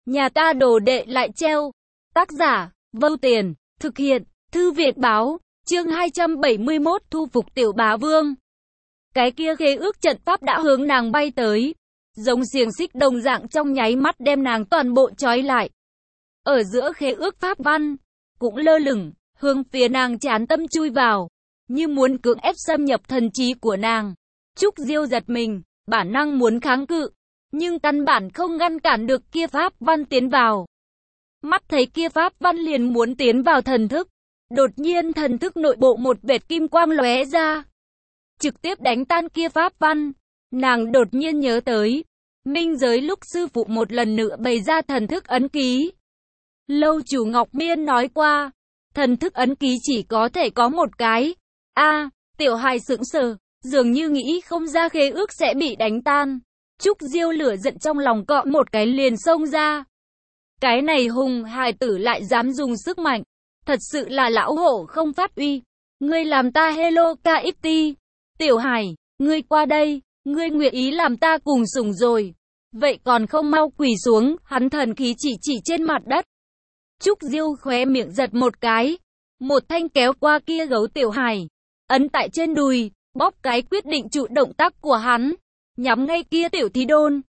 Nhà ta đồ đệ lại treo. Tác giả, Vâu Tiền, thực hiện, Thư Viện Báo, chương 271 thu phục Tiểu Bá Vương. Cái kia khế ước trận pháp đã hướng nàng bay tới, giống xiềng xích đồng dạng trong nháy mắt đem nàng toàn bộ trói lại. Ở giữa khế ước pháp văn, cũng lơ lửng, hướng phía nàng chán tâm chui vào, như muốn cưỡng ép xâm nhập thần trí của nàng. Trúc Diêu giật mình, bản năng muốn kháng cự, nhưng căn bản không ngăn cản được kia pháp văn tiến vào. Mắt thấy kia pháp văn liền muốn tiến vào thần thức, đột nhiên thần thức nội bộ một vệt kim quang lóe ra, trực tiếp đánh tan kia pháp văn. Nàng đột nhiên nhớ tới, minh giới lúc sư phụ một lần nữa bày ra thần thức ấn ký. Lâu chủ Ngọc Miên nói qua, thần thức ấn ký chỉ có thể có một cái. Tiểu hài sững sờ, dường như nghĩ không ra khế ước sẽ bị đánh tan. Trúc Diêu lửa giận trong lòng cọ một cái liền xông ra. Cái này hùng hài tử lại dám dùng sức mạnh, thật sự là lão hổ không phát uy. Ngươi làm ta hello KFT. Tiểu hài, ngươi qua đây, ngươi nguyện ý làm ta cùng sủng rồi. Vậy còn không mau quỳ xuống, hắn thần khí chỉ trên mặt đất. Trúc Diêu khóe miệng giật một cái, một thanh kéo qua kia gấu tiểu hài, ấn tại trên đùi, bóp cái quyết định trụ động tác của hắn, nhắm ngay kia tiểu thí đôn.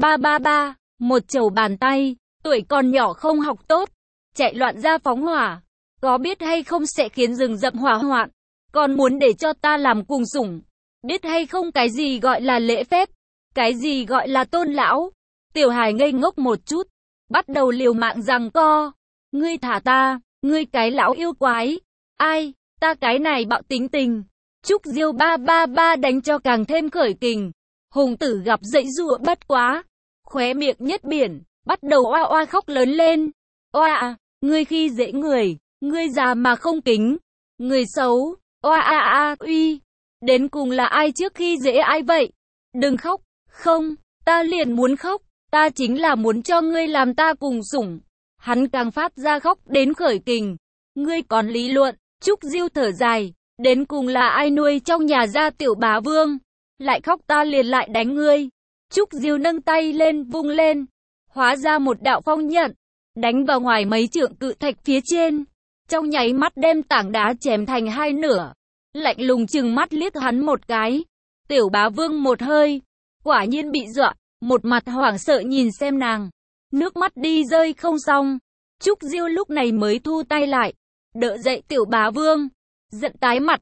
Ba, một chầu bàn tay, tuổi còn nhỏ không học tốt, chạy loạn ra phóng hỏa, có biết hay không sẽ khiến rừng rậm hỏa hoạn, còn muốn để cho ta làm cùng sủng, biết hay không cái gì gọi là lễ phép, cái gì gọi là tôn lão. Tiểu hài ngây ngốc một chút, bắt đầu liều mạng giằng co. Ngươi thả ta, ngươi cái lão yêu quái. Ai, ta cái này bạo tính tình. Trúc Diêu ba đánh cho càng thêm khởi kình. Hùng tử gặp dãy giụa bất quá, khóe miệng nhất biển, bắt đầu oa oa khóc lớn lên. Oa, ngươi khi dễ người, ngươi già mà không kính, người xấu. Oa uy, đến cùng là ai trước khi dễ ai vậy? Đừng khóc. Không, ta liền muốn khóc, ta chính là muốn cho ngươi làm ta cùng sủng. Hắn càng phát ra khóc đến khởi kình. Ngươi còn lý luận. Trúc Diêu thở dài, đến cùng là ai nuôi trong nhà ra Tiểu Bá Vương, lại khóc ta liền lại đánh ngươi. Trúc Diêu nâng tay lên vung lên, hóa ra một đạo phong nhận, đánh vào ngoài mấy trượng cự thạch phía trên, trong nháy mắt đem tảng đá chém thành hai nửa. Lạnh lùng trừng mắt liếc hắn một cái. Tiểu Bá Vương một hơi, quả nhiên bị dọa, một mặt hoảng sợ nhìn xem nàng, nước mắt đi rơi không xong. Trúc Diêu lúc này mới thu tay lại, đỡ dậy Tiểu Bá Vương, giận tái mặt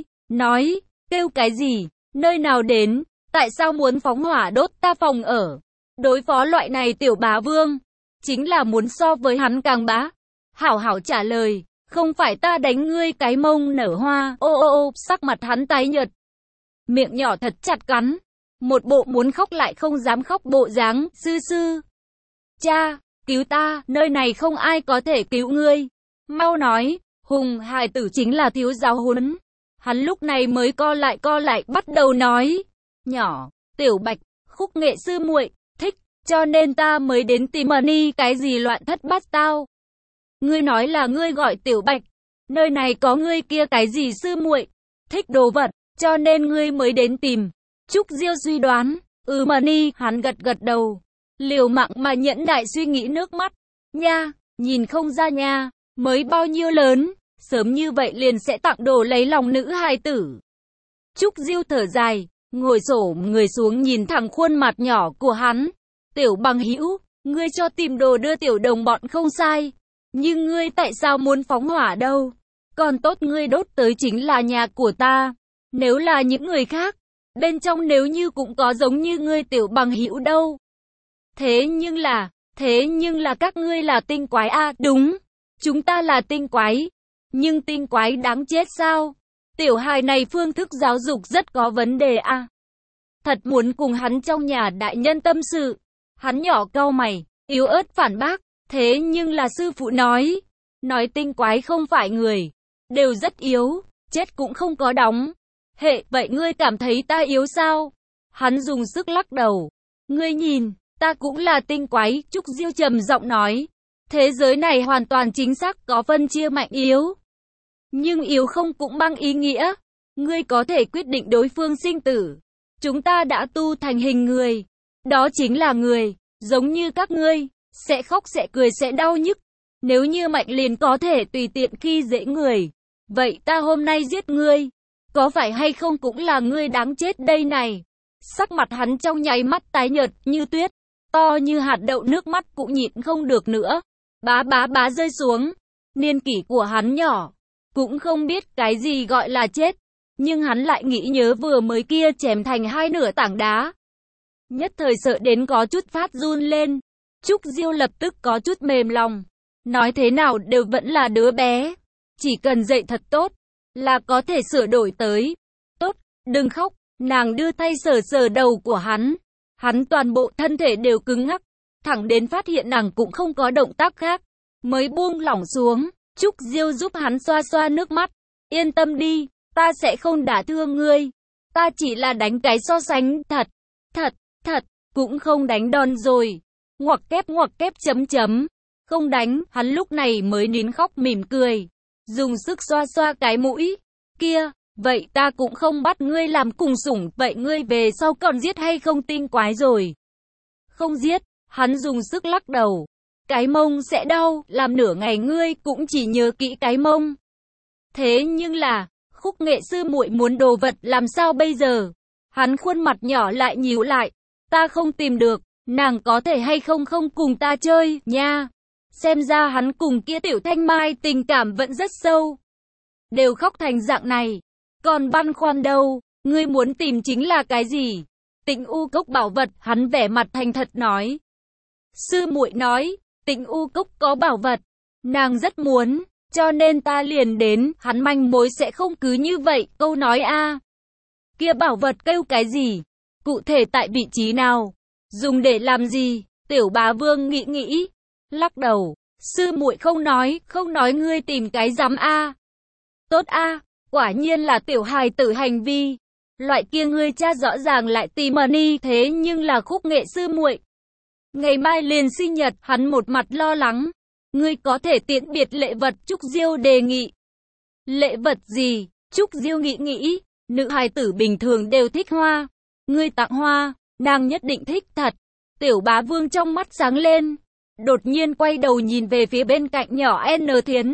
nói, kêu cái gì, nơi nào đến, tại sao muốn phóng hỏa đốt ta phòng ở, đối phó loại này Tiểu Bá Vương, chính là muốn so với hắn càng bá. Hảo hảo trả lời, không phải ta đánh ngươi cái mông nở hoa. Sắc mặt hắn tái nhợt, miệng nhỏ thật chặt cắn, một bộ muốn khóc lại không dám khóc bộ dáng. Sư, cha, cứu ta, nơi này không ai có thể cứu ngươi, mau nói. Hùng hài tử chính là thiếu giáo huấn. Hắn lúc này mới co lại bắt đầu nói. Nhỏ, Tiểu Bạch, khúc nghệ sư muội thích, cho nên ta mới đến tìm Money. Cái gì loạn thất bát tao? Ngươi nói là ngươi gọi Tiểu Bạch, nơi này có ngươi kia cái gì sư muội thích đồ vật, cho nên ngươi mới đến tìm. Trúc Diêu suy đoán. Money, hắn gật đầu, liều mạng mà nhẫn đại suy nghĩ nước mắt. Nha, nhìn không ra nha, mới bao nhiêu lớn, sớm như vậy liền sẽ tặng đồ lấy lòng nữ hài tử. Trúc Diêu thở dài, ngồi xổm người xuống nhìn thẳng khuôn mặt nhỏ của hắn. Tiểu bằng hữu, ngươi cho tìm đồ đưa tiểu đồng bọn không sai, nhưng ngươi tại sao muốn phóng hỏa đâu? Còn tốt ngươi đốt tới chính là nhà của ta. Nếu là những người khác, bên trong nếu như cũng có giống như ngươi tiểu bằng hữu đâu. Thế nhưng là các ngươi là tinh quái à? Đúng, chúng ta là tinh quái. Nhưng tinh quái đáng chết sao? Tiểu hài này phương thức giáo dục rất có vấn đề à? Thật muốn cùng hắn trong nhà đại nhân tâm sự. Hắn nhỏ cau mày, yếu ớt phản bác. Thế nhưng là sư phụ nói tinh quái không phải người, đều rất yếu, chết cũng không có đóng. Vậy ngươi cảm thấy ta yếu sao? Hắn dùng sức lắc đầu. Ngươi nhìn, ta cũng là tinh quái. Trúc Diêu trầm giọng nói. Thế giới này hoàn toàn chính xác có phân chia mạnh yếu. Nhưng yếu không cũng mang ý nghĩa ngươi có thể quyết định đối phương sinh tử. Chúng ta đã tu thành hình người, đó chính là người, giống như các ngươi. sẽ khóc sẽ cười sẽ đau nhức. Nếu như mạnh liền có thể tùy tiện khi dễ người, vậy ta hôm nay giết ngươi, có phải hay không cũng là ngươi đáng chết đây này. Sắc mặt hắn trong nháy mắt tái nhợt như tuyết, to như hạt đậu, nước mắt cũng nhịn không được nữa. Bá bá bá rơi xuống. Niên kỷ của hắn nhỏ, cũng không biết cái gì gọi là chết, nhưng hắn lại nghĩ nhớ vừa mới kia chém thành hai nửa tảng đá. Nhất thời sợ đến có chút phát run lên. Trúc Diêu lập tức có chút mềm lòng. Nói thế nào đều vẫn là đứa bé. Chỉ cần dạy thật tốt, là có thể sửa đổi tới. Tốt, đừng khóc. Nàng đưa tay sờ sờ đầu của hắn. Hắn toàn bộ thân thể đều cứng ngắc. Thẳng đến phát hiện nàng cũng không có động tác khác, mới buông lỏng xuống. Trúc Diêu giúp hắn xoa xoa nước mắt. Yên tâm đi, ta sẽ không đả thương ngươi. Ta chỉ là đánh cái so sánh thật, cũng không đánh đòn rồi. Ngoặc kép chấm chấm. Không đánh, hắn lúc này mới nín khóc mỉm cười. Dùng sức xoa xoa cái mũi. Kia, vậy ta cũng không bắt ngươi làm cùng sủng, vậy ngươi về sau còn giết hay không tinh quái rồi? Không giết, hắn dùng sức lắc đầu. Cái mông sẽ đau, làm nửa ngày ngươi cũng chỉ nhớ kỹ cái mông. Thế nhưng là, Khúc Nghệ sư muội muốn đồ vật làm sao bây giờ? Hắn khuôn mặt nhỏ lại nhíu lại. Ta không tìm được, nàng có thể hay không không cùng ta chơi, nha. Xem ra hắn cùng kia Tiểu Thanh Mai tình cảm vẫn rất sâu. Đều khóc thành dạng này. Còn băn khoăn đâu, ngươi muốn tìm chính là cái gì? Tịnh U Cốc bảo vật, hắn vẻ mặt thành thật nói. Sư muội nói, Tịnh U Cốc có bảo vật, nàng rất muốn, cho nên ta liền đến, hắn manh mối sẽ không cứ như vậy, câu nói a. Kia bảo vật kêu cái gì? Cụ thể tại vị trí nào? Dùng để làm gì? Tiểu Bá Vương nghĩ, lắc đầu, sư muội không nói ngươi tìm cái rắm a. Tốt a, quả nhiên là tiểu hài tử hành vi. Loại kia ngươi cha rõ ràng lại tìm money, thế nhưng là Khúc Nghệ sư muội. Ngày mai liền sinh nhật, hắn một mặt lo lắng. Ngươi có thể tiễn biệt lễ vật, Trúc Diêu đề nghị. Lễ vật gì? Trúc Diêu nghĩ, nữ hài tử bình thường đều thích hoa. Ngươi tặng hoa, nàng nhất định thích thật. Tiểu Bá Vương trong mắt sáng lên. Đột nhiên quay đầu nhìn về phía bên cạnh nhỏ N Thiến.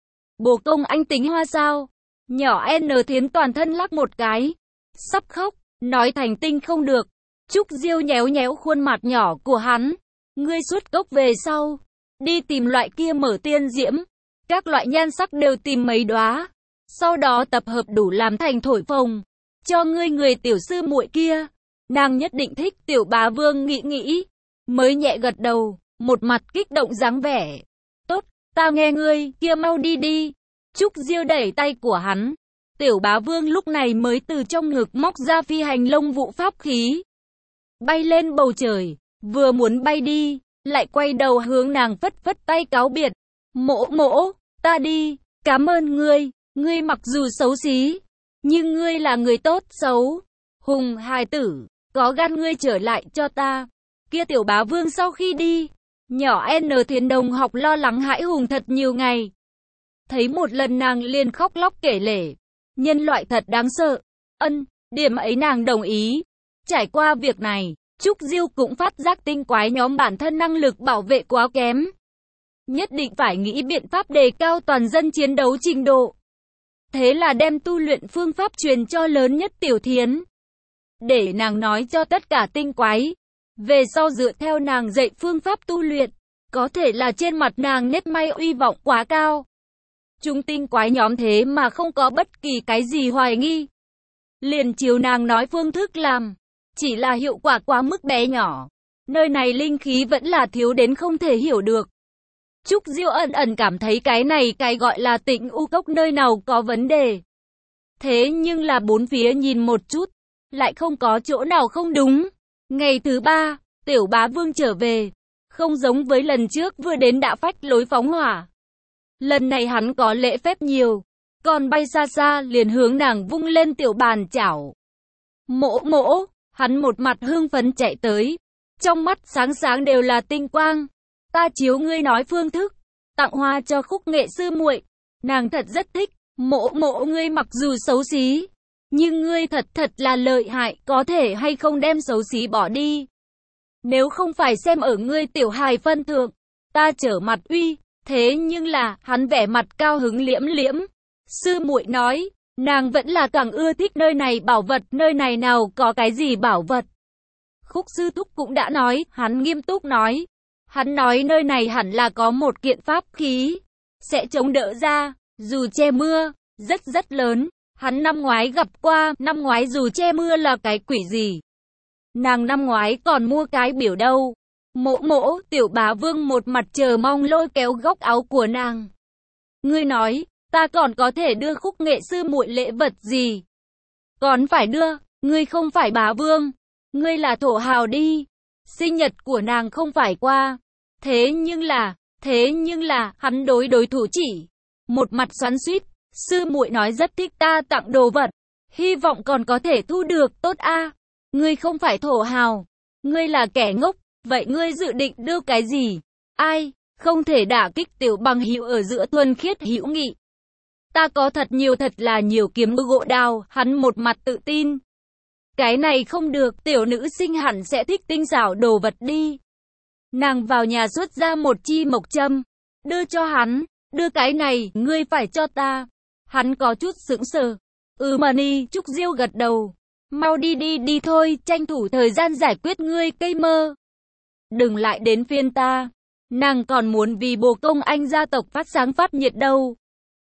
Bồ công anh tính hoa sao? Nhỏ N Thiến toàn thân lắc một cái. Sắp khóc, nói thành tinh không được. Trúc Diêu nhéo nhéo khuôn mặt nhỏ của hắn. Ngươi xuất cốc về sau, đi tìm loại kia mở tiên diễm. Các loại nhan sắc đều tìm mấy đóa. Sau đó tập hợp đủ làm thành thổi phồng. Cho ngươi người tiểu sư muội kia. Nàng nhất định thích. Tiểu Bá Vương nghĩ. Mới nhẹ gật đầu, một mặt kích động dáng vẻ. Tốt, ta nghe ngươi, kia mau đi đi. Trúc Diêu đẩy tay của hắn. Tiểu Bá Vương lúc này mới từ trong ngực móc ra phi hành lông vụ pháp khí. Bay lên bầu trời, vừa muốn bay đi, lại quay đầu hướng nàng phất phất tay cáo biệt. Mỗ, ta đi, cảm ơn ngươi mặc dù xấu xí, nhưng ngươi là người tốt xấu. Hùng hài tử, có gan ngươi trở lại cho ta. Kia Tiểu Bá Vương sau khi đi, nhỏ N Thiến đồng học lo lắng hãi hùng thật nhiều ngày. Thấy một lần nàng liền khóc lóc kể lể. Nhân loại thật đáng sợ. Điểm ấy nàng đồng ý. Trải qua việc này, Trúc Diêu cũng phát giác tinh quái nhóm bản thân năng lực bảo vệ quá kém. Nhất định phải nghĩ biện pháp đề cao toàn dân chiến đấu trình độ. Thế là đem tu luyện phương pháp truyền cho lớn nhất Tiểu Thiến. Để nàng nói cho tất cả tinh quái. Về sau dựa theo nàng dạy phương pháp tu luyện, có thể là trên mặt nàng nét may uy vọng quá cao. Chúng tinh quái nhóm thế mà không có bất kỳ cái gì hoài nghi. Liền chiếu nàng nói phương thức làm, chỉ là hiệu quả quá mức bé nhỏ. Nơi này linh khí vẫn là thiếu đến không thể hiểu được. Trúc Diêu ẩn cảm thấy cái này cái gọi là Tịnh U Cốc nơi nào có vấn đề. Thế nhưng là bốn phía nhìn một chút, lại không có chỗ nào không đúng. Ngày thứ 3, Tiểu Bá Vương trở về, không giống với lần trước vừa đến đã phách lối phóng hỏa. Lần này hắn có lễ phép nhiều, còn bay xa xa liền hướng nàng vung lên tiểu bàn chảo. Mỗ, hắn một mặt hưng phấn chạy tới, trong mắt sáng sáng đều là tinh quang. Ta chiếu ngươi nói phương thức, tặng hoa cho Khúc Nghệ sư muội, nàng thật rất thích. Mỗ ngươi mặc dù xấu xí, nhưng ngươi thật là lợi hại, có thể hay không đem xấu xí bỏ đi. Nếu không phải xem ở ngươi tiểu hài phân thượng, ta trở mặt uy, thế nhưng là, hắn vẻ mặt cao hứng liễm liễm. Sư muội nói, nàng vẫn là càng ưa thích nơi này bảo vật, nơi này nào có cái gì bảo vật. Khúc sư thúc cũng đã nói, hắn nghiêm túc nói. Hắn nói nơi này hẳn là có một kiện pháp khí, sẽ chống đỡ ra, dù che mưa, rất lớn. Hắn năm ngoái gặp qua, năm ngoái dù che mưa là cái quỷ gì. Nàng năm ngoái còn mua cái biểu đâu. Mỗ mỗ, tiểu bá vương một mặt chờ mong lôi kéo góc áo của nàng. Ngươi nói, ta còn có thể đưa Khúc nghệ sư muội lễ vật gì? Còn phải đưa, ngươi không phải bá vương, ngươi là thổ hào đi. Sinh nhật của nàng không phải qua. Thế nhưng là, hắn đối thủ chỉ. Một mặt xoắn xuýt, sư muội nói rất thích ta tặng đồ vật. Hy vọng còn có thể thu được, tốt a. Ngươi không phải thổ hào, ngươi là kẻ ngốc, vậy ngươi dự định đưa cái gì? Ai, không thể đả kích tiểu bằng hữu ở giữa thuần khiết hữu nghị. Ta có thật là nhiều kiếm gỗ đào, hắn một mặt tự tin. Cái này không được, tiểu nữ sinh hẳn sẽ thích tinh xảo đồ vật đi. Nàng vào nhà xuất ra một chi mộc châm, đưa cho hắn, đưa cái này, ngươi phải cho ta. Hắn có chút sững sờ. Mani, Trúc Diêu gật đầu. Mau đi thôi, tranh thủ thời gian giải quyết ngươi cây mơ. Đừng lại đến phiên ta. Nàng còn muốn vì bồ công anh gia tộc phát sáng phát nhiệt đâu.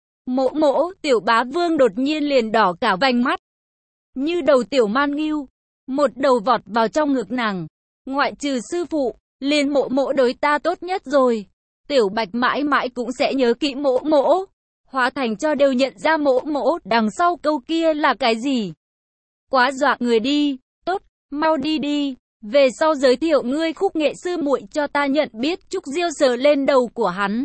Mỗ, tiểu bá vương đột nhiên liền đỏ cả vành mắt. Như đầu tiểu man ngưu. Một đầu vọt vào trong ngực nàng. Ngoại trừ sư phụ, liền mỗ đối ta tốt nhất rồi. Tiểu bạch mãi mãi cũng sẽ nhớ kỹ mỗ. Hóa thành cho đều nhận ra mỗ, đằng sau câu kia là cái gì. Quá dọa người đi, tốt, mau đi. Về sau giới thiệu ngươi Khúc nghệ sư muội cho ta nhận biết. Trúc Diêu sờ lên đầu của hắn.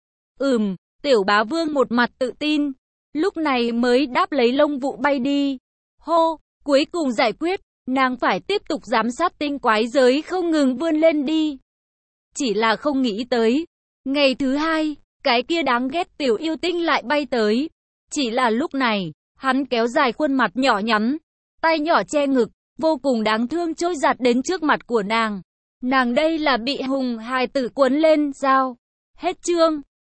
Tiểu bá vương một mặt tự tin. Lúc này mới đáp lấy lông vụ bay đi. Hô, cuối cùng giải quyết, nàng phải tiếp tục giám sát tinh quái giới không ngừng vươn lên đi. Chỉ là không nghĩ tới. Ngày thứ hai, cái kia đáng ghét tiểu yêu tinh lại bay tới. Chỉ là lúc này, hắn kéo dài khuôn mặt nhỏ nhắn, tay nhỏ che ngực, vô cùng đáng thương trôi giạt đến trước mặt của nàng. Nàng đây là bị hùng hài tử cuốn lên, sao? Hết chương.